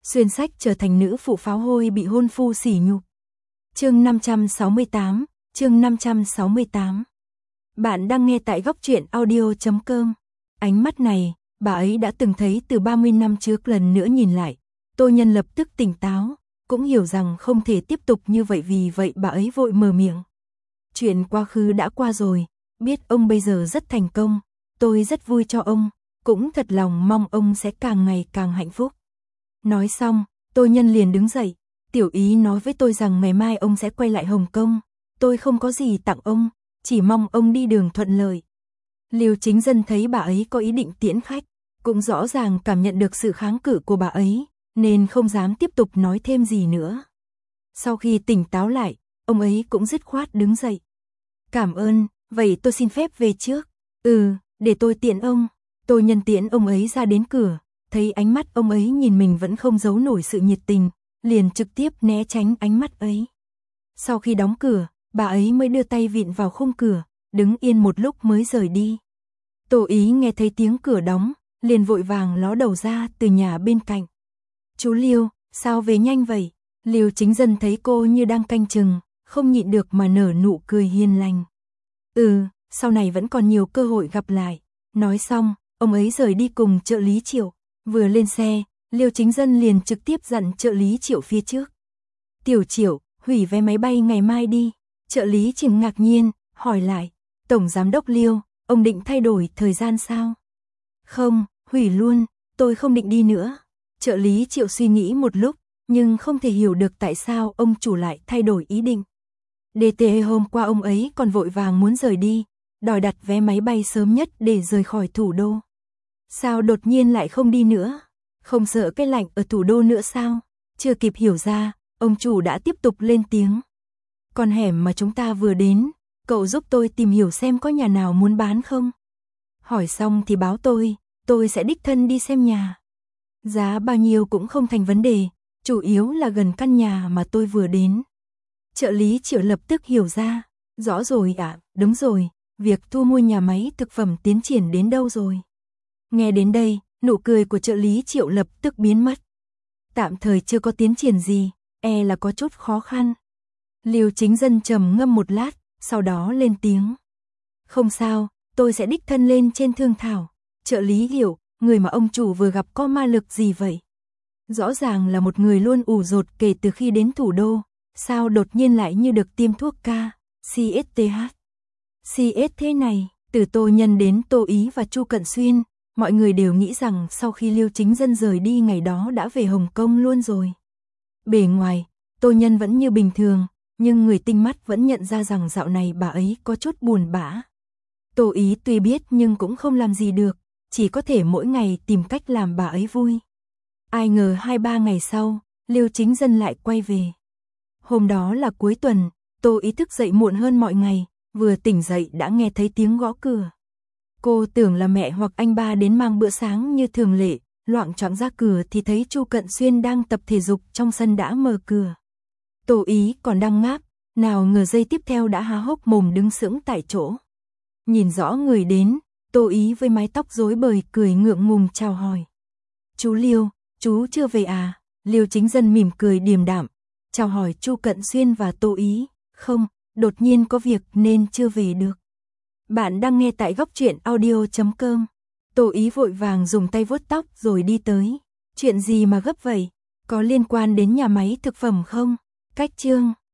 xuyên sách trở thành nữ phụ pháo hôi bị hôn phu sỉ nhục. Chương 568, chương 568. Bạn đang nghe tại góc truyện audio.com. Ánh mắt này, bà ấy đã từng thấy từ 30 năm trước, lần nữa nhìn lại. Tô Nhân lập tức tỉnh táo, cũng hiểu rằng không thể tiếp tục như vậy, vì vậy bà ấy vội mở miệng. Chuyện quá khứ đã qua rồi, biết ông bây giờ rất thành công, tôi rất vui cho ông, cũng thật lòng mong ông sẽ càng ngày càng hạnh phúc. Nói xong, Tô Nhân liền đứng dậy, tiểu ý nói với tôi rằng ngày mai ông sẽ quay lại Hồng Kông, tôi không có gì tặng ông, chỉ mong ông đi đường thuận lợi. Liêu Chính Dân thấy bà ấy có ý định tiễn khách, cũng rõ ràng cảm nhận được sự kháng cự của bà ấy, nên không dám tiếp tục nói thêm gì nữa. Sau khi tỉnh táo lại, ông ấy cũng dứt khoát đứng dậy. Cảm ơn, vậy tôi xin phép về trước. Để tôi tiễn ông. Tô Nhân tiễn ông ấy ra đến cửa, thấy ánh mắt ông ấy nhìn mình vẫn không giấu nổi sự nhiệt tình, liền trực tiếp né tránh ánh mắt ấy. Sau khi đóng cửa, bà ấy mới đưa tay vịn vào khung cửa, đứng yên một lúc mới rời đi. Tô Ý nghe thấy tiếng cửa đóng, liền vội vàng ló đầu ra từ nhà bên cạnh. Chú Liêu, sao về nhanh vậy? Liêu Chính Dân thấy cô như đang canh chừng, không nhịn được mà nở nụ cười hiền lành. Sau này vẫn còn nhiều cơ hội gặp lại. Nói xong, ông ấy rời đi cùng trợ lý Triệu. Vừa lên xe, Liêu Chính Dân liền trực tiếp dặn trợ lý Triệu phía trước. Tiểu Triệu, hủy vé máy bay ngày mai đi. Trợ lý Triệu ngạc nhiên, hỏi lại. Tổng Giám đốc Liêu, ông định thay đổi thời gian sao? Không, hủy luôn, tôi không định đi nữa. Trợ lý Triệu suy nghĩ một lúc, nhưng không thể hiểu được tại sao ông chủ lại thay đổi ý định. DTE hôm qua ông ấy còn vội vàng muốn rời đi, đòi đặt vé máy bay sớm nhất để rời khỏi thủ đô. Sao đột nhiên lại không đi nữa? Không sợ cái lạnh ở thủ đô nữa sao? Chưa kịp hiểu ra, ông chủ đã tiếp tục lên tiếng. Con hẻm mà chúng ta vừa đến, cậu giúp tôi tìm hiểu xem có nhà nào muốn bán không? Hỏi xong thì báo tôi sẽ đích thân đi xem nhà. Giá bao nhiêu cũng không thành vấn đề, chủ yếu là gần căn nhà mà tôi vừa đến. Trợ lý Triệu lập tức hiểu ra, rõ rồi ạ, đúng rồi, việc thu mua nhà máy thực phẩm tiến triển đến đâu rồi? Nghe đến đây, nụ cười của trợ lý Triệu lập tức biến mất. Tạm thời chưa có tiến triển gì, là có chút khó khăn. Liêu Chính Dân trầm ngâm một lát, sau đó lên tiếng. Không sao, tôi sẽ đích thân lên trên thương thảo. Trợ lý hiểu, người mà ông chủ vừa gặp có ma lực gì vậy? Rõ ràng là một người luôn ủ rột kể từ khi đến thủ đô, sao đột nhiên lại như được tiêm thuốc CSTH. CS thế này, từ Tô Nhân đến Tô Ý và Chu Cận Xuyên, mọi người đều nghĩ rằng sau khi Liêu Chính Dân rời đi ngày đó đã về Hồng Kông luôn rồi. Bề ngoài, Tô Nhân vẫn như bình thường, nhưng người tinh mắt vẫn nhận ra rằng dạo này bà ấy có chút buồn bã. Tô Ý tuy biết nhưng cũng không làm gì được, chỉ có thể mỗi ngày tìm cách làm bà ấy vui. Ai ngờ 2-3 ngày sau, Liêu Chính Dân lại quay về. Hôm đó là cuối tuần, Tô Ý thức dậy muộn hơn mọi ngày, vừa tỉnh dậy đã nghe thấy tiếng gõ cửa. Cô tưởng là mẹ hoặc anh ba đến mang bữa sáng như thường lệ, loạng choạng ra cửa thì thấy Chu Cận Xuyên đang tập thể dục trong sân đã mở cửa. Tô Ý còn đang ngáp, nào ngờ giây tiếp theo đã há hốc mồm đứng sững tại chỗ. Nhìn rõ người đến, Tô Ý với mái tóc rối bời cười ngượng ngùng chào hỏi. Chú Liêu, chú chưa về à? Liêu Chính Dân mỉm cười điềm đạm, chào hỏi Chu Cận Xuyên và Tô Ý. Không, đột nhiên có việc nên chưa về được. Bạn đang nghe tại góc truyện audio.com. Tô Ý vội vàng dùng tay vuốt tóc rồi đi tới. Chuyện gì mà gấp vậy? Có liên quan đến nhà máy thực phẩm không? Cách chương